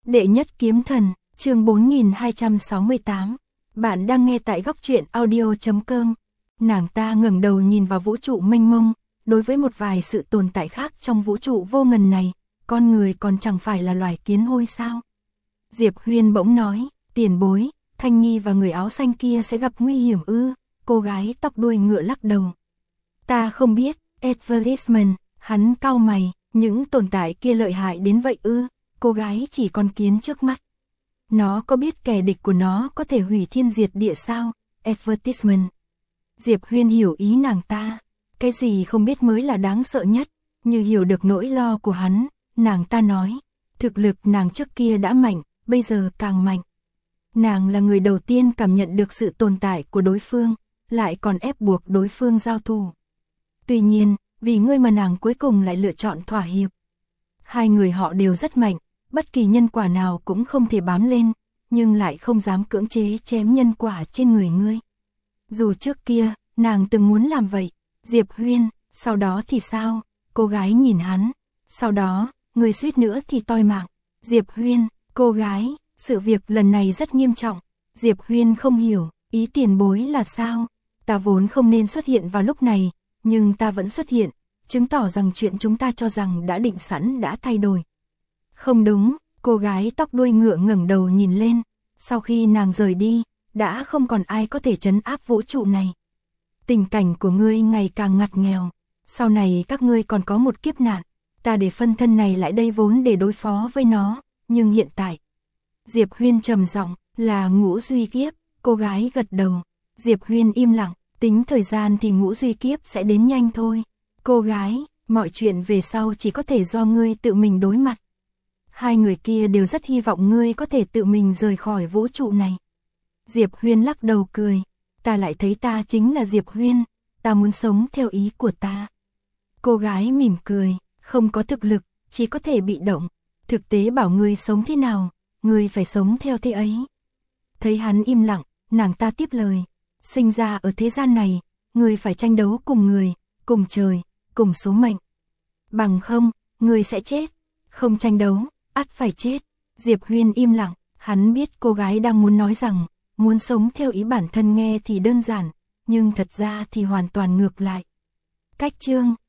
Đệ nhất kiếm thần, chương 4268. Bạn đang nghe tại góc truyện audio.com. Nàng ta ngẩng đầu nhìn vào vũ trụ mênh mông, đối với một vài sự tồn tại khác trong vũ trụ vô ngần này, con người còn chẳng phải là loài kiến hôi sao? Diệp Huyên bỗng nói, tiền bối, Thanh Nhi và người áo xanh kia sẽ gặp nguy hiểm ư? Cô gái tóc đuôi ngựa lắc đầu. Ta không biết, Advertisement, hắn cau mày, những tồn tại kia lợi hại đến vậy ư? Cô gái chỉ con kiến trước mắt. Nó có biết kẻ địch của nó có thể hủy thiên diệt địa sao? Advertisement. Diệp Huyên hiểu ý nàng ta. Cái gì không biết mới là đáng sợ nhất. Như hiểu được nỗi lo của hắn, nàng ta nói. Thực lực nàng trước kia đã mạnh, bây giờ càng mạnh. Nàng là người đầu tiên cảm nhận được sự tồn tại của đối phương, lại còn ép buộc đối phương giao thủ. Tuy nhiên, vì ngươi mà nàng cuối cùng lại lựa chọn thỏa hiệp. Hai người họ đều rất mạnh, bất kỳ nhân quả nào cũng không thể bám lên, nhưng lại không dám cưỡng chế chém nhân quả trên người ngươi. Dù trước kia, nàng từng muốn làm vậy, Diệp Huyên, sau đó thì sao? Cô gái nhìn hắn, sau đó, người suýt nữa thì toi mạng. Diệp Huyên, cô gái, sự việc lần này rất nghiêm trọng. Diệp Huyên không hiểu, ý tiền bối là sao? Ta vốn không nên xuất hiện vào lúc này, nhưng ta vẫn xuất hiện, chứng tỏ rằng chuyện chúng ta cho rằng đã định sẵn đã thay đổi. Không đúng, cô gái tóc đuôi ngựa ngẩng đầu nhìn lên, sau khi nàng rời đi, đã không còn ai có thể trấn áp vũ trụ này. Tình cảnh của ngươi ngày càng ngặt nghèo, sau này các ngươi còn có một kiếp nạn, ta để phân thân này lại đây vốn để đối phó với nó, nhưng hiện tại. Diệp Huyên trầm giọng, là ngũ duy kiếp, cô gái gật đầu. Diệp Huyên im lặng, tính thời gian thì ngũ duy kiếp sẽ đến nhanh thôi. Cô gái, mọi chuyện về sau chỉ có thể do ngươi tự mình đối mặt. Hai người kia đều rất hy vọng ngươi có thể tự mình rời khỏi vũ trụ này. Diệp Huyên lắc đầu cười, ta lại thấy ta chính là Diệp Huyên, ta muốn sống theo ý của ta. Cô gái mỉm cười, không có thực lực, chỉ có thể bị động. Thực tế bảo ngươi sống thế nào, ngươi phải sống theo thế ấy. Thấy hắn im lặng, nàng ta tiếp lời, sinh ra ở thế gian này, ngươi phải tranh đấu cùng người, cùng trời, cùng số mệnh. Bằng không, ngươi sẽ chết, không tranh đấu, ắt phải chết. Diệp Huyên im lặng, hắn biết cô gái đang muốn nói rằng, muốn sống theo ý bản thân nghe thì đơn giản, nhưng thật ra thì hoàn toàn ngược lại. Cách chương